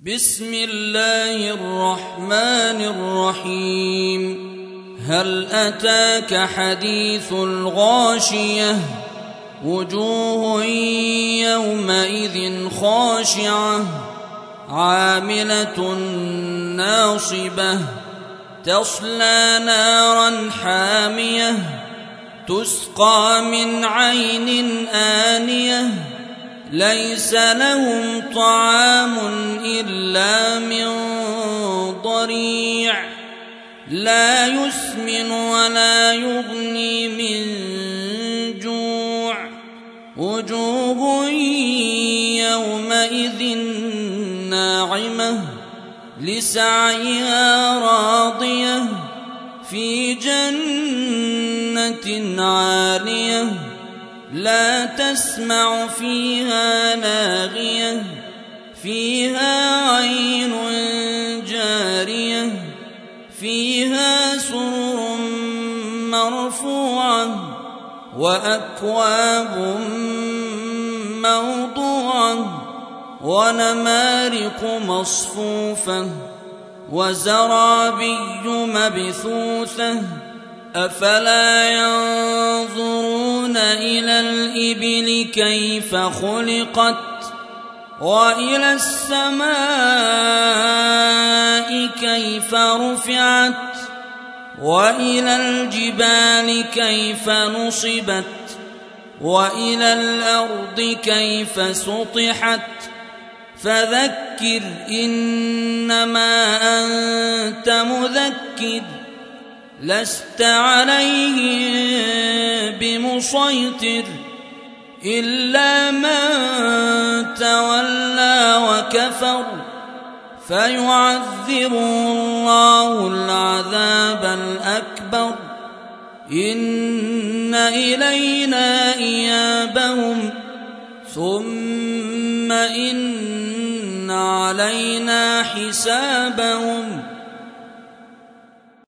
بسم الله الرحمن الرحيم. هل أتاك حديث الغاشية؟ وجوه يومئذ خاشعة عاملة ناصبة تصلى نارا حامية تسقى من عين آنية ليس لهم طعام إلا من ضريع لا يسمن ولا يغني من جوع. وجوه يومئذ ناعمة لسعيها راضية في جنة عالية لا تسمع فيها لاغية فيها عين جارية فيها سرر مرفوعة وأكواب موضوعة ونمارق مصفوفة وزرابي مبثوثة. أفلا ينظرون إلى الإبل كيف خلقت وإلى السماء كيف رفعت وإلى الجبال كيف نصبت وإلى الأرض كيف سطحت. فذكر إنما أنت مذكر لست عليهم بمسيطر إلا من تولى وكفر فيعذبه الله العذاب الأكبر. إن إلينا إيابهم ثم إن علينا حسابهم.